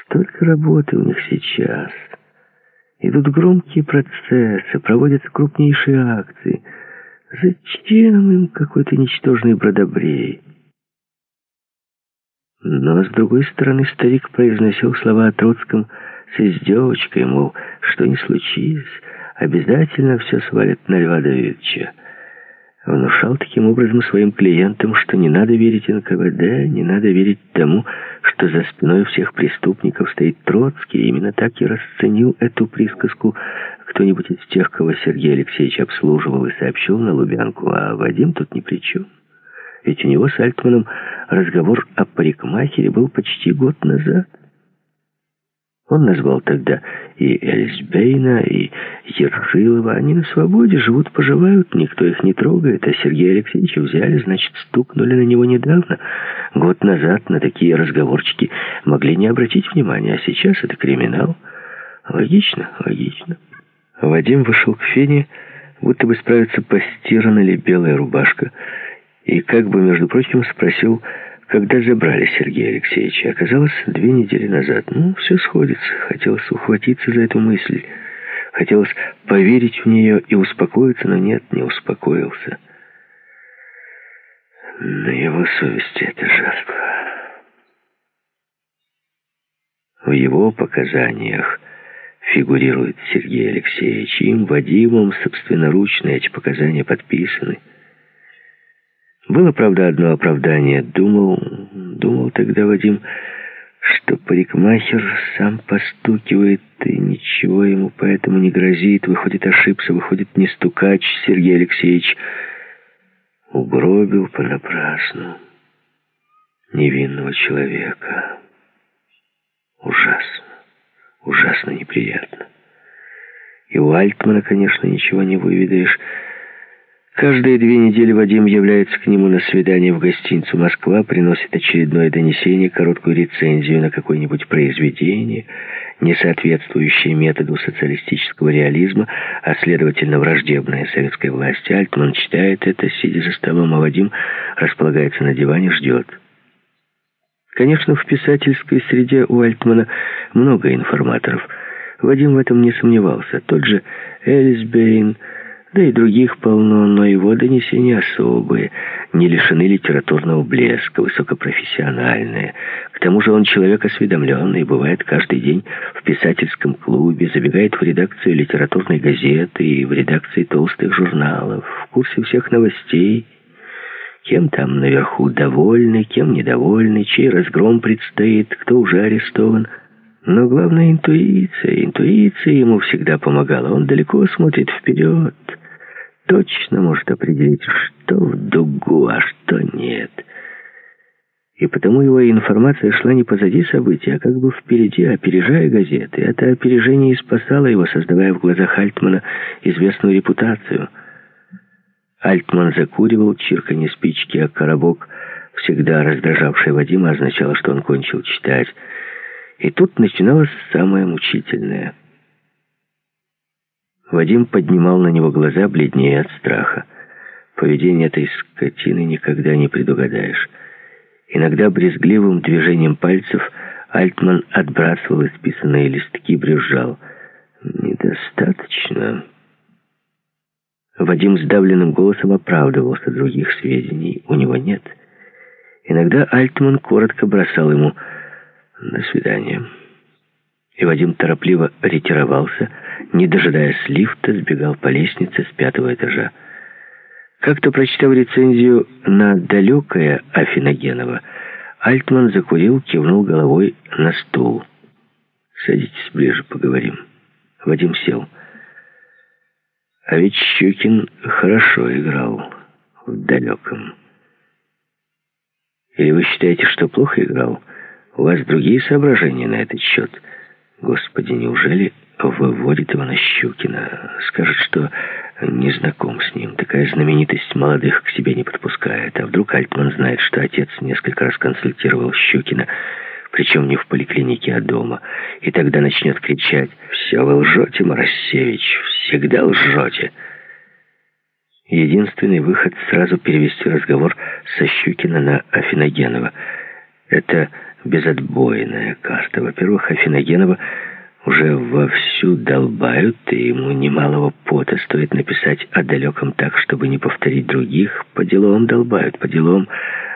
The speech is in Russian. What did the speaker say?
Столько работы у них сейчас. Идут громкие процессы, проводятся крупнейшие акции. Зачем им какой-то ничтожный бродобрей? Но, с другой стороны, старик произносил слова о Троцком с издевочкой, мол, что ни случись, обязательно все свалит на Льва Давидовича. Внушал таким образом своим клиентам, что не надо верить НКВД, не надо верить тому, что за спиной всех преступников стоит Троцкий. И именно так и расценил эту присказку кто-нибудь из тех, кого Сергей Алексеевич обслуживал, и сообщил на Лубянку, а Вадим тут ни при чем. Ведь у него с Альтманом разговор о парикмахере был почти год назад. Он назвал тогда и Эльсбейна, и Ершилова. Они на свободе, живут-поживают, никто их не трогает. А Сергея Алексеевича взяли, значит, стукнули на него недавно. Год назад на такие разговорчики могли не обратить внимания, а сейчас это криминал. Логично, логично. Вадим вышел к Фене, будто бы справиться, постирана ли белая рубашка, и как бы, между прочим, спросил, когда забрали Сергея Алексеевича. Оказалось, 2 недели назад. Ну, все сходится. Хотелось ухватиться за эту мысль. Хотелось поверить в нее и успокоиться, но нет, не успокоился. На его совести это жертва. В его показаниях фигурирует Сергей Алексеевич. Им, Вадимом, собственноручно эти показания подписаны. Было, правда, одно оправдание. Думал тогда Вадим, что парикмахер сам постукивает, и ничего ему поэтому не грозит. Выходит, ошибся, выходит, не стукач. Сергей Алексеевич угробил понапрасну невинного человека. Ужасно, ужасно неприятно. И у Альтмана, конечно, ничего не выведаешь. Каждые 2 недели Вадим является к нему на свидание в гостиницу «Москва», приносит очередное донесение, короткую рецензию на какое-нибудь произведение, не соответствующее методу социалистического реализма, а следовательно враждебное советской власти. Альтман читает это, сидя за столом, а Вадим располагается на диване, ждет. Конечно, в писательской среде у Альтмана много информаторов. Вадим в этом не сомневался. Тот же Эльсбейн, да и других полно, но его донесения особые, не лишены литературного блеска, высокопрофессиональные. К тому же он человек осведомленный, бывает каждый день в писательском клубе, забегает в редакцию литературной газеты и в редакции толстых журналов, в курсе всех новостей, кем там наверху довольны, кем недовольны, чей разгром предстоит, кто уже арестован. Но главное — интуиция. Интуиция ему всегда помогала. Он далеко смотрит вперед. Точно может определить, что в дугу, а что нет. И потому его информация шла не позади событий, а как бы впереди, опережая газеты. Это опережение и спасало его, создавая в глазах Альтмана известную репутацию. Альтман закуривал, чирканье спички, а коробок, всегда раздражавший Вадима, означало, что он кончил читать. И тут начиналось самое мучительное. Вадим поднимал на него глаза, бледнее от страха. Поведение этой скотины никогда не предугадаешь. Иногда брезгливым движением пальцев Альтман отбрасывал исписанные листки, брюзжал. «Недостаточно». Вадим сдавленным голосом оправдывался, других сведений у него нет. Иногда Альтман коротко бросал ему «До свидания». И Вадим торопливо ретировался, не дожидаясь лифта, сбегал по лестнице с 5-го этажа. Как-то, прочитав рецензию на «Далекое» Афиногенова, Альтман закурил, кивнул головой на стул. «Садитесь ближе, поговорим». Вадим сел. А ведь Щукин хорошо играл в «Далеком». Или вы считаете, что плохо играл? У вас другие соображения на этот счет? Господи, неужели выводит его на Щукина? Скажет, что не знаком с ним. Такая знаменитость молодых к себе не подпускает. А вдруг Альтман знает, что отец несколько раз консультировал Щукина, причем не в поликлинике, а дома. И тогда начнет кричать: «Все вы лжете, Моросевич, всегда лжете!» Единственный выход — сразу перевести разговор со Щукина на Афиногенова. Это безотбойная каста. Во-первых, Афиногенова уже вовсю долбают, и ему немалого пота стоит написать о далеком так, чтобы не повторить других. По делам долбают, по делам.